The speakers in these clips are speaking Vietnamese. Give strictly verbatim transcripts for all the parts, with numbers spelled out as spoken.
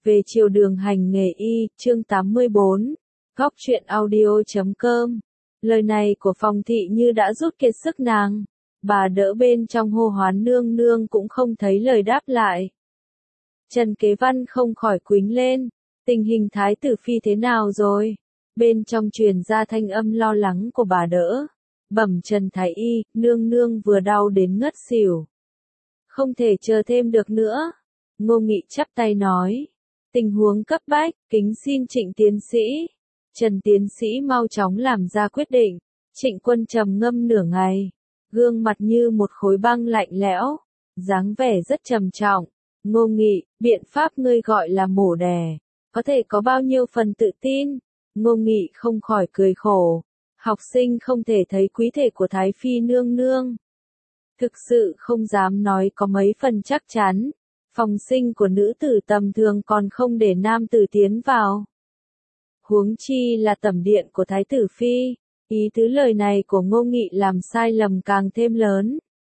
Về chiều đường hành nghề y, chương tám mươi bốn, góc truyện audio chấm com. Lời này của Phong thị như đã rút kiệt sức nàng. Bà đỡ bên trong hô hoán nương nương cũng không thấy lời đáp lại. Trần Kế Văn không khỏi quýnh lên. Tình hình thái tử phi thế nào rồi? Bên trong truyền ra thanh âm lo lắng của bà đỡ. Bẩm Trần Thái Y, nương nương vừa đau đến ngất xỉu. Không thể chờ thêm được nữa. Ngô Nghị chắp tay nói. Tình huống cấp bách, kính xin Trịnh tiến sĩ. Trần tiến sĩ mau chóng làm ra quyết định. Trịnh Quân trầm ngâm nửa ngày. Gương mặt như một khối băng lạnh lẽo. Dáng vẻ rất trầm trọng. Ngô Nghị, biện pháp ngươi gọi là mổ đẻ. Có thể có bao nhiêu phần tự tin? Ngô Nghị không khỏi cười khổ. Học sinh không thể thấy quý thể của Thái Phi nương nương. Thực sự không dám nói có mấy phần chắc chắn. Phòng sinh của nữ tử tầm thường còn không để nam tử tiến vào. Huống chi là tẩm điện của Thái tử Phi. Ý tứ lời này của Ngô Nghị làm sai lầm càng thêm lớn.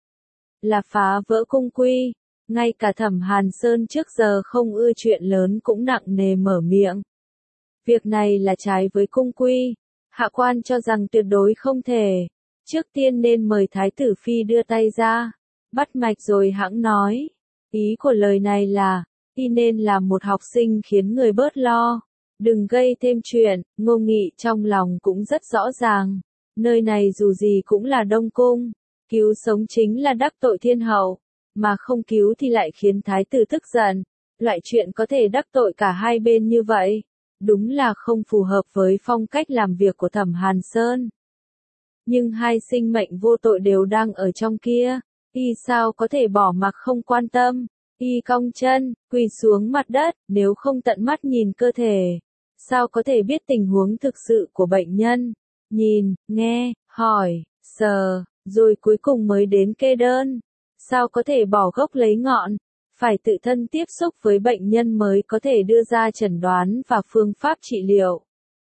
Là phá vỡ cung quy. Ngay cả Thẩm Hàn Sơn trước giờ không ưa chuyện lớn cũng nặng nề mở miệng. Việc này là trái với cung quy. Hạ quan cho rằng tuyệt đối không thể. Trước tiên nên mời Thái tử Phi đưa tay ra. Bắt mạch rồi hãng nói. Ý của lời này là, y nên làm một học sinh khiến người bớt lo. Đừng gây thêm chuyện. Ngô Nghị trong lòng cũng rất rõ ràng. Nơi này dù gì cũng là Đông Cung. Cứu sống chính là đắc tội thiên hậu. Mà không cứu thì lại khiến thái tử tức giận. Loại chuyện có thể đắc tội cả hai bên như vậy. Đúng là không phù hợp với phong cách làm việc của Thẩm Hàn Sơn. Nhưng hai sinh mệnh vô tội đều đang ở trong kia. Y sao có thể bỏ mặc không quan tâm. Y cong chân, quỳ xuống mặt đất. Nếu không tận mắt nhìn cơ thể. Sao có thể biết tình huống thực sự của bệnh nhân. Nhìn, nghe, hỏi, sờ. Rồi cuối cùng mới đến kê đơn. Sao có thể bỏ gốc lấy ngọn, phải tự thân tiếp xúc với bệnh nhân mới có thể đưa ra chẩn đoán và phương pháp trị liệu.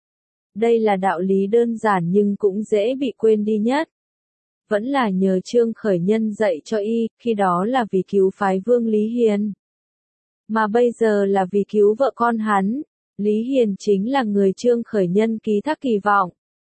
Đây là đạo lý đơn giản nhưng cũng dễ bị quên đi nhất. Vẫn là nhờ Trương Khởi Nhân dạy cho y, khi đó là vì cứu phái Vương Lý Hiền. Mà bây giờ là vì cứu vợ con hắn, Lý Hiền chính là người Trương Khởi Nhân ký thác kỳ vọng.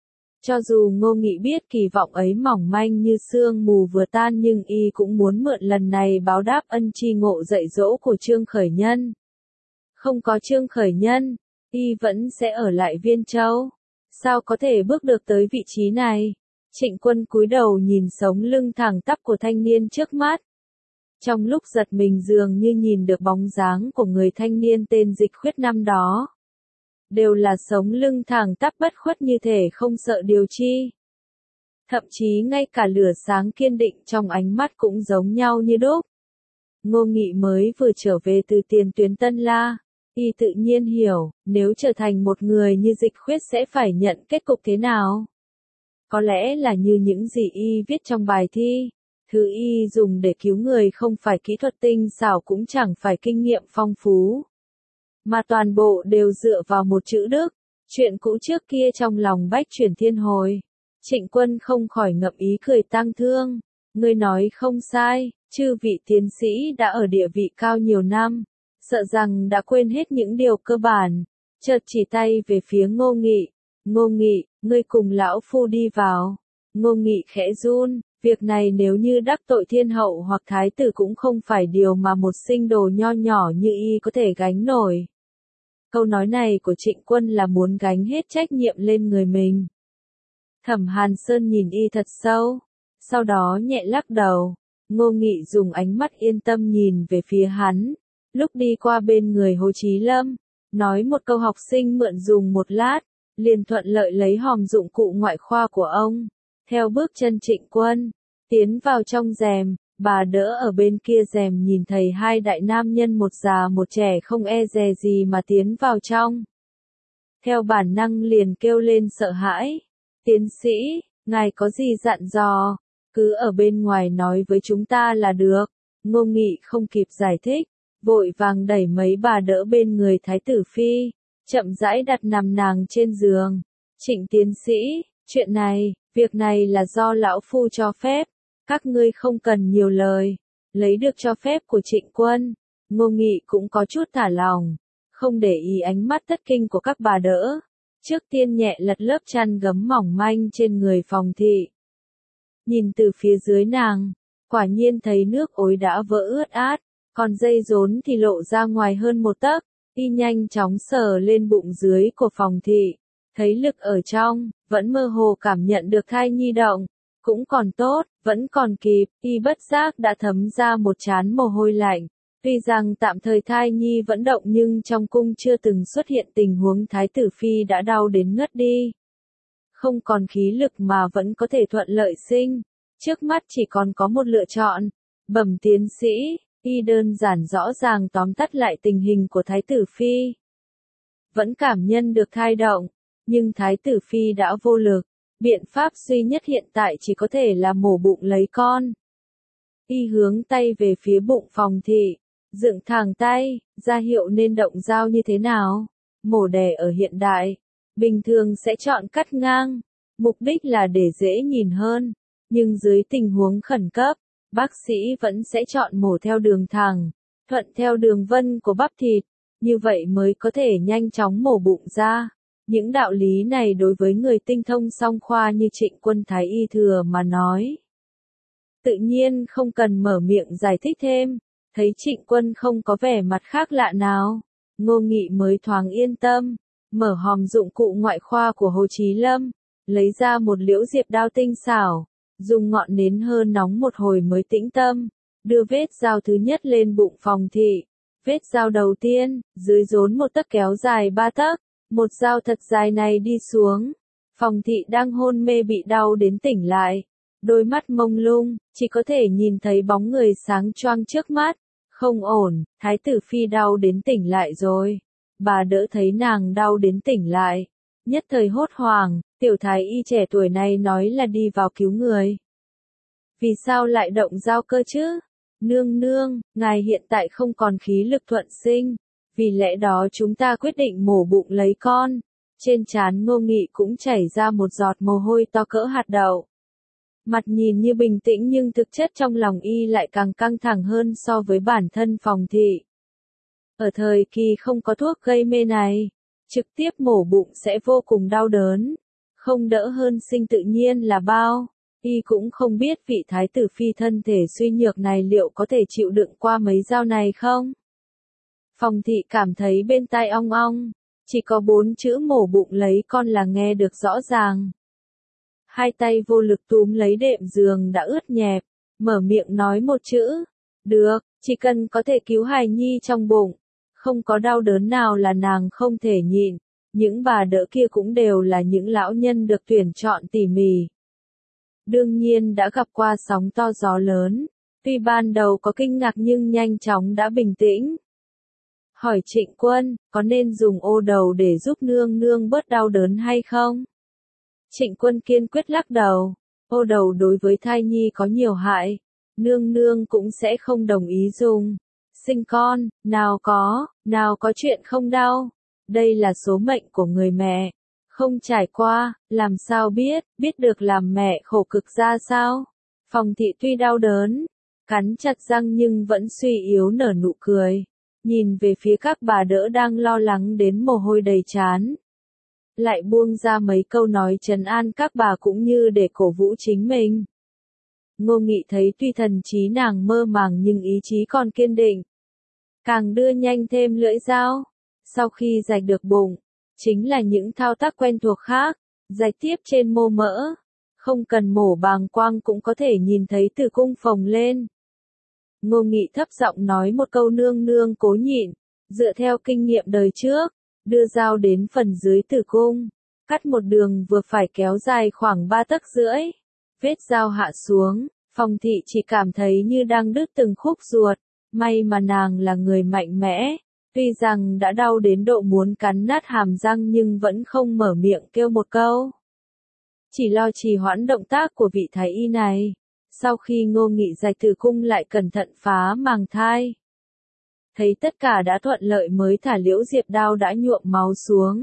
Cho dù Ngô Nghị biết kỳ vọng ấy mỏng manh như sương mù vừa tan nhưng y cũng muốn mượn lần này báo đáp ân tri ngộ dạy dỗ của Trương Khởi Nhân. Không có Trương Khởi Nhân, y vẫn sẽ ở lại Viên Châu. Sao có thể bước được tới vị trí này? Trịnh Quân cúi đầu nhìn sống lưng thẳng tắp của thanh niên trước mắt. Trong lúc giật mình dường như nhìn được bóng dáng của người thanh niên tên Dịch Khuyết năm đó. Đều là sống lưng thẳng tắp bất khuất như thể không sợ điều chi. Thậm chí ngay cả lửa sáng kiên định trong ánh mắt cũng giống nhau như đúc. Ngô Nghị mới vừa trở về từ tiền tuyến Tân La. Y tự nhiên hiểu, nếu trở thành một người như Dịch Khuyết sẽ phải nhận kết cục thế nào. Có lẽ là như những gì y viết trong bài thi. Thứ y dùng để cứu người không phải kỹ thuật tinh xảo cũng chẳng phải kinh nghiệm phong phú. Mà toàn bộ đều dựa vào một chữ đức. Chuyện cũ trước kia trong lòng bách chuyển thiên hồi. Trịnh Quân không khỏi ngậm ý cười tang thương. Ngươi nói không sai, chư vị tiến sĩ đã ở địa vị cao nhiều năm. Sợ rằng đã quên hết những điều cơ bản. Chợt chỉ tay về phía Ngô Nghị. Ngô Nghị, ngươi cùng lão phu đi vào. Ngô Nghị khẽ run. Việc này nếu như đắc tội thiên hậu hoặc thái tử cũng không phải điều mà một sinh đồ nho nhỏ như y có thể gánh nổi. Câu nói này của Trịnh Quân là muốn gánh hết trách nhiệm lên người mình. Thẩm Hàn Sơn nhìn y thật sâu, sau đó nhẹ lắc đầu. Ngô Nghị dùng ánh mắt yên tâm nhìn về phía hắn. Lúc đi qua bên người Hồ Chí Lâm, nói một câu học sinh mượn dùng một lát, liền thuận lợi lấy hòm dụng cụ ngoại khoa của ông. Theo bước chân Trịnh Quân, tiến vào trong rèm, bà đỡ ở bên kia rèm nhìn thấy hai đại nam nhân một già một trẻ không e dè gì mà tiến vào trong. Theo bản năng liền kêu lên sợ hãi. Tiến sĩ, ngài có gì dặn dò, cứ ở bên ngoài nói với chúng ta là được. Ngô Nghị không kịp giải thích, vội vàng đẩy mấy bà đỡ bên người Thái tử Phi, chậm rãi đặt nằm nàng trên giường. Trịnh tiến sĩ, chuyện này, việc này là do lão phu cho phép. Các ngươi không cần nhiều lời. Lấy được cho phép của Trịnh Quân, Ngô Nghị cũng có chút thả lòng. không để ý ánh mắt thất kinh của các bà đỡ. Trước tiên nhẹ lật lớp chăn gấm mỏng manh trên người Phong thị. Nhìn từ phía dưới nàng, quả nhiên thấy nước ối đã vỡ ướt át, còn dây rốn thì lộ ra ngoài hơn một tấc. Y nhanh chóng sờ lên bụng dưới của Phong thị, thấy lực ở trong, vẫn mơ hồ cảm nhận được thai nhi động, cũng còn tốt, vẫn còn kịp. Y bất giác đã thấm ra một trán mồ hôi lạnh. Tuy rằng tạm thời thai nhi vẫn động nhưng trong cung chưa từng xuất hiện tình huống thái tử phi đã đau đến ngất đi. Không còn khí lực mà vẫn có thể thuận lợi sinh. Trước mắt chỉ còn có một lựa chọn. Bẩm tiến sĩ, y đơn giản rõ ràng tóm tắt lại tình hình của thái tử phi. Vẫn cảm nhận được thai động, nhưng thái tử phi đã vô lực. Biện pháp duy nhất hiện tại chỉ có thể là mổ bụng lấy con. Y hướng tay về phía bụng Phong thị, dựng thẳng tay, ra hiệu nên động dao như thế nào. Mổ đẻ ở hiện đại, bình thường sẽ chọn cắt ngang, mục đích là để dễ nhìn hơn. Nhưng dưới tình huống khẩn cấp, bác sĩ vẫn sẽ chọn mổ theo đường thẳng, thuận theo đường vân của bắp thịt, như vậy mới có thể nhanh chóng mổ bụng ra. Những đạo lý này đối với người tinh thông song khoa như Trịnh Quân thái y thừa mà nói, tự nhiên không cần mở miệng giải thích thêm. Thấy Trịnh Quân không có vẻ mặt khác lạ nào, Ngô Nghị mới thoáng yên tâm, mở hòm dụng cụ ngoại khoa của Hồ Chí Lâm, lấy ra một liễu diệp đao tinh xảo, dùng ngọn nến hơn nóng một hồi mới tĩnh tâm, đưa vết dao thứ nhất lên bụng Phong thị. Vết dao đầu tiên, dưới rốn một tấc kéo dài ba tấc, một dao thật dài này đi xuống. Phong thị đang hôn mê bị đau đến tỉnh lại, đôi mắt mông lung, chỉ có thể nhìn thấy bóng người sáng choang trước mắt. Không ổn, thái tử phi đau đến tỉnh lại rồi. Bà đỡ thấy nàng đau đến tỉnh lại, nhất thời hốt hoảng. Tiểu thái y trẻ tuổi này nói là đi vào cứu người. Vì sao lại động dao cơ chứ? Nương nương, ngài hiện tại không còn khí lực thuận sinh, vì lẽ đó chúng ta quyết định mổ bụng lấy con. Trên trán Ngô Nghị cũng chảy ra một giọt mồ hôi to cỡ hạt đậu. Mặt nhìn như bình tĩnh nhưng thực chất trong lòng y lại càng căng thẳng hơn so với bản thân Phong thị. Ở thời kỳ không có thuốc gây mê này, trực tiếp mổ bụng sẽ vô cùng đau đớn, không đỡ hơn sinh tự nhiên là bao. Y cũng không biết vị thái tử phi thân thể suy nhược này liệu có thể chịu đựng qua mấy dao này không. Phong thị cảm thấy bên tai ong ong, chỉ có bốn chữ mổ bụng lấy con là nghe được rõ ràng. Hai tay vô lực túm lấy đệm giường đã ướt nhẹp, mở miệng nói một chữ, được, chỉ cần có thể cứu hài nhi trong bụng, không có đau đớn nào là nàng không thể nhịn. Những bà đỡ kia cũng đều là những lão nhân được tuyển chọn tỉ mỉ. Đương nhiên đã gặp qua sóng to gió lớn, tuy ban đầu có kinh ngạc nhưng nhanh chóng đã bình tĩnh. Hỏi Trịnh Quân, có nên dùng ô đầu để giúp nương nương bớt đau đớn hay không? Trịnh Quân kiên quyết lắc đầu, ô đầu đối với thai nhi có nhiều hại, nương nương cũng sẽ không đồng ý dùng. Sinh con, nào có, nào có chuyện không đau. Đây là số mệnh của người mẹ. Không trải qua, làm sao biết, biết được làm mẹ khổ cực ra sao. Phong thị tuy đau đớn, cắn chặt răng nhưng vẫn suy yếu nở nụ cười. Nhìn về phía các bà đỡ đang lo lắng đến mồ hôi đầy trán. Lại buông ra mấy câu nói trấn an các bà cũng như để cổ vũ chính mình. Ngô Nghị thấy tuy thần trí nàng mơ màng nhưng ý chí còn kiên định. Càng đưa nhanh thêm lưỡi dao. Sau khi rạch được bụng, chính là những thao tác quen thuộc khác, rạch tiếp trên mô mỡ. Không cần mổ bàng quang cũng có thể nhìn thấy tử cung phồng lên. Ngô Nghị thấp giọng nói một câu nương nương cố nhịn, dựa theo kinh nghiệm đời trước, đưa dao đến phần dưới tử cung, cắt một đường vừa phải kéo dài khoảng ba tấc rưỡi. Vết dao hạ xuống, Phong thị chỉ cảm thấy như đang đứt từng khúc ruột, may mà nàng là người mạnh mẽ. Tuy rằng đã đau đến độ muốn cắn nát hàm răng nhưng vẫn không mở miệng kêu một câu. Chỉ lo trì hoãn động tác của vị thái y này. Sau khi Ngô Nghị rạch tử cung lại cẩn thận phá màng thai. Thấy tất cả đã thuận lợi mới thả liễu diệp đao đã nhuộm máu xuống.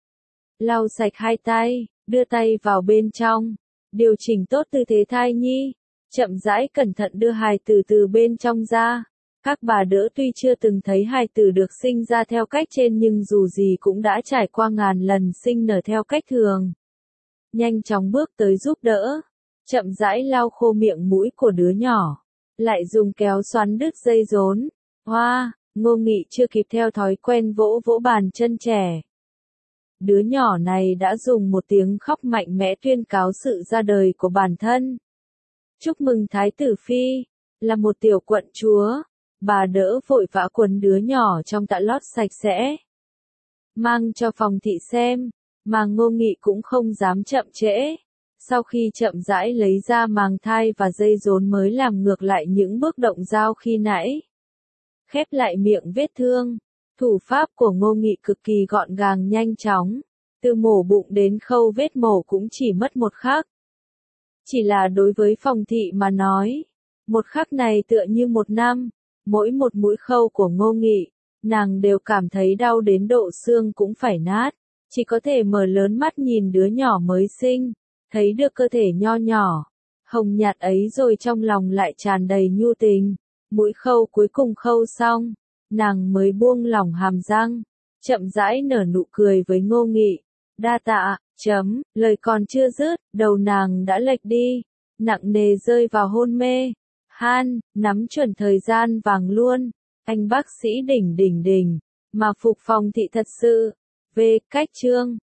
Lau sạch hai tay, đưa tay vào bên trong. Điều chỉnh tốt tư thế thai nhi. Chậm rãi cẩn thận đưa hài tử từ bên trong ra. Các bà đỡ tuy chưa từng thấy hài tử được sinh ra theo cách trên nhưng dù gì cũng đã trải qua ngàn lần sinh nở theo cách thường. Nhanh chóng bước tới giúp đỡ, chậm rãi lau khô miệng mũi của đứa nhỏ, lại dùng kéo xoắn đứt dây rốn. Hoa, Ngô Nghị chưa kịp theo thói quen vỗ vỗ bàn chân trẻ. Đứa nhỏ này đã dùng một tiếng khóc mạnh mẽ tuyên cáo sự ra đời của bản thân. Chúc mừng Thái tử Phi, là một tiểu quận chúa. Bà đỡ vội vã quấn đứa nhỏ trong tã lót sạch sẽ, mang cho Phong thị xem, mà Ngô Nghị cũng không dám chậm trễ. Sau khi chậm rãi lấy ra màng thai và dây rốn mới làm ngược lại những bước động dao khi nãy. Khép lại miệng vết thương, thủ pháp của Ngô Nghị cực kỳ gọn gàng nhanh chóng, từ mổ bụng đến khâu vết mổ cũng chỉ mất một khắc. Chỉ là đối với Phong thị mà nói, một khắc này tựa như một năm. Mỗi một mũi khâu của Ngô Nghị, nàng đều cảm thấy đau đến độ xương cũng phải nát, chỉ có thể mở lớn mắt nhìn đứa nhỏ mới sinh, thấy được cơ thể nho nhỏ, hồng nhạt ấy rồi trong lòng lại tràn đầy nhu tình. Mũi khâu cuối cùng khâu xong, nàng mới buông lỏng hàm răng, chậm rãi nở nụ cười với Ngô Nghị. Đa tạ, chấm, lời còn chưa dứt, đầu nàng đã lệch đi, nặng nề rơi vào hôn mê. Han, nắm chuẩn thời gian vàng luôn, anh bác sĩ đỉnh đỉnh đỉnh, mà phục Phong thị thật sự. Về cách chương